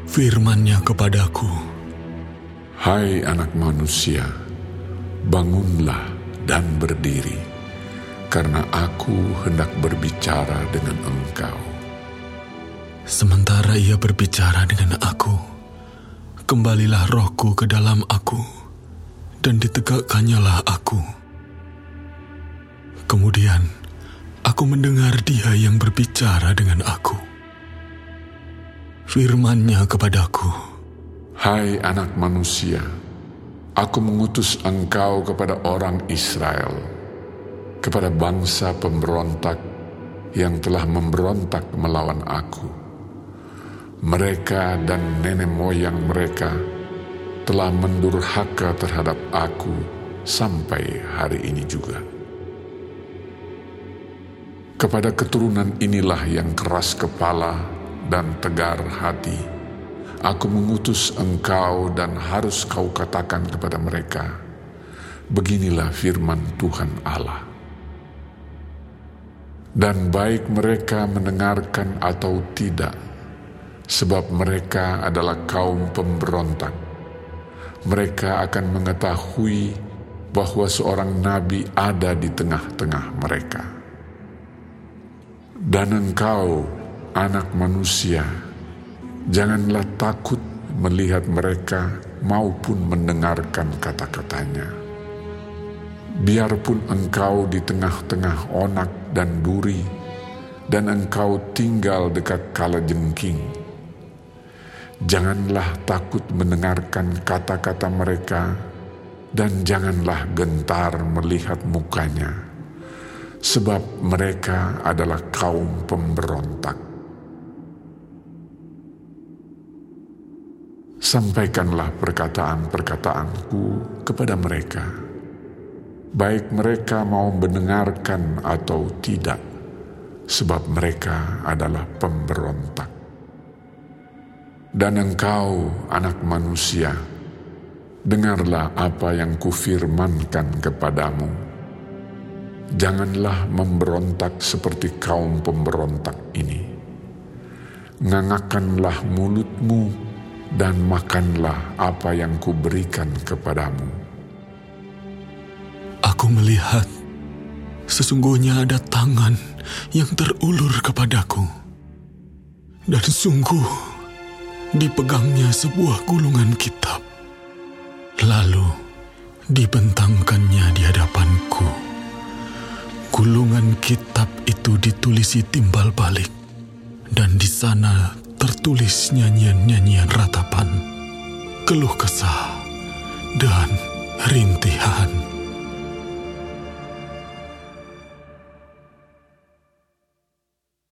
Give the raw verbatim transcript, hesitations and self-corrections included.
Firman-Nya kepadaku, Hai anak manusia, bangunlah dan berdiri, karena aku hendak berbicara dengan engkau. Sementara ia berbicara dengan aku, kembalilah rohku ke dalam aku, dan ditegakkannya aku. Kemudian aku mendengar Dia yang berbicara dengan aku. Firman-Nya kepadaku, Hai anak manusia, aku mengutus engkau kepada orang Israel, kepada bangsa pemberontak yang telah memberontak melawan aku. Mereka dan nenek moyang mereka telah mendurhaka terhadap aku sampai hari ini juga. Kepada keturunan inilah yang keras kepala dan tegar hati, aku mengutus engkau dan harus kau katakan kepada mereka, beginilah firman Tuhan Allah. Dan baik mereka mendengarkan atau tidak, sebab mereka adalah kaum pemberontak, mereka akan mengetahui bahwa seorang nabi ada di tengah-tengah mereka. Dan engkau, anak manusia, janganlah takut melihat mereka maupun mendengarkan kata-katanya. Biarpun engkau di tengah-tengah onak dan duri, dan engkau tinggal dekat kalajengking, janganlah takut mendengarkan kata-kata mereka, dan janganlah gentar melihat mukanya, sebab mereka adalah kaum pemberontak. Sampaikanlah perkataan-perkataanku kepada mereka, baik mereka mau mendengarkan atau tidak, sebab mereka adalah pemberontak. Dan engkau, anak manusia, dengarlah apa yang kufirmankan kepadamu. Janganlah memberontak seperti kaum pemberontak ini. Ngangakkanlah mulutmu dan makanlah apa yang kuberikan kepadamu. Aku melihat sesungguhnya ada tangan yang terulur kepadaku, dan sungguh dipegangnya sebuah gulungan kitab, lalu dibentangkannya di hadapanku. Gulungan kitab itu ditulisi timbal balik, dan di sana tertulis nyanyian-nyanyian ratapan, keluh kesah, dan rintihan.